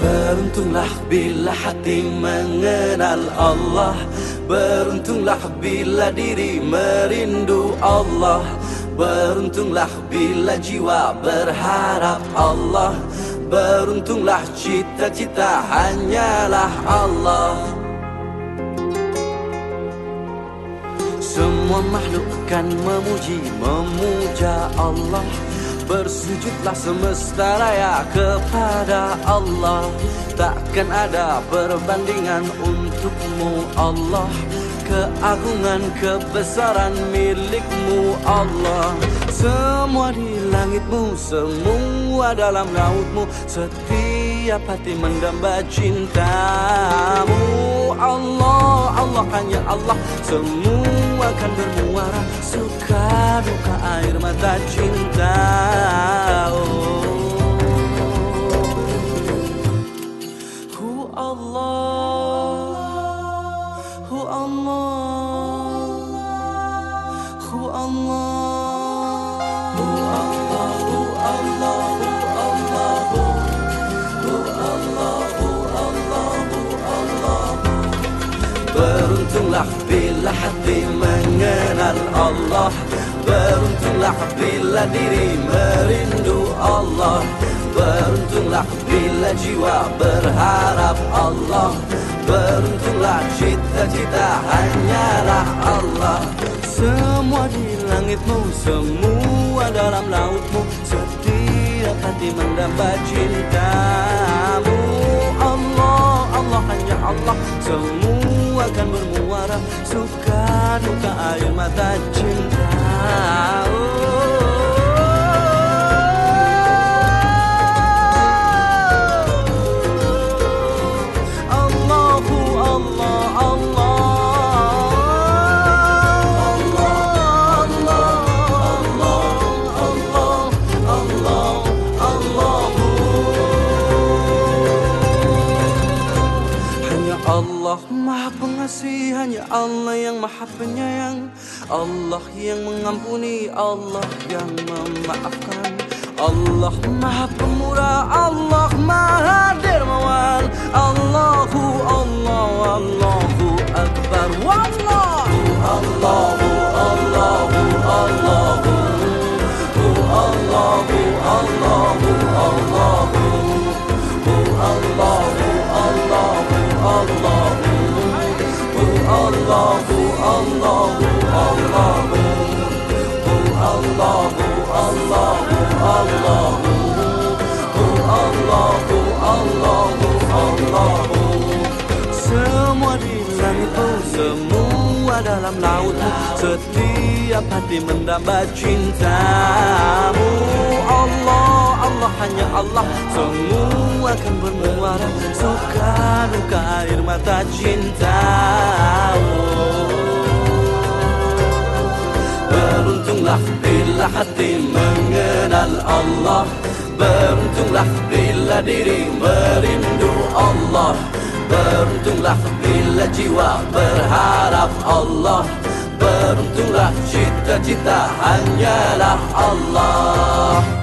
Beruntunglah bila hati mengenal Allah, beruntunglah bila diri merindu Allah, beruntunglah bila jiwa berharap Allah, beruntunglah cita-cita hanyalah Allah. Semua makhluk kan memuja Allah, bersujudlah semesta raya kepada Allah. Takkan ada perbandingan untukmu Allah, keagungan kebesaran milikmu Allah. Semua di langitmu, semua dalam lautmu, setiap hati mendamba cintamu. Allah, Allah hanya Allah, semua kan bermuara, suka duka air mata cinta. Beruntunglah bila hati mengenal Allah, beruntunglah bila diri merindu Allah, beruntunglah bila jiwa berharap Allah, beruntunglah cita-cita hanyalah Allah. Semua di langitmu, semua dalam lautmu, setiap hati mendamba cintamu. Allah, Allah hanya Allah, semua akan bermuara, suka duka air mata cinta. Allahu Allah, Allah, Allah, Allah, Allah, Allah, Allahu. Hanya Allah Maha Pengasih, hanya Allah yang Maha Penyayang, Allah yang mengampuni, Allah yang memaafkan, Allah Maha Pemurah, Allah Maha Dermawan. Allahu Allah, Allahu Akbar, wallahu Allahu, Allahu, Allahu, Allahu, Allahu, Allahu, Allahu, Allahu, Allahu, Allahu, Allahu, Allahu, Allahu, Allahu, Allahu, Allahu, Allahu, Allahu. Semua di langitmu, semua dalam lautmu, setiap hati mendamba cintamu. Allah, Allah hanya Allah, semua akan bermuara, suka duka air mata cintamu. Beruntunglah bila hati mengenal Allah, beruntunglah bila diri merindu Allah, beruntunglah bila jiwa berharap Allah, beruntunglah cita-cita hanyalah Allah.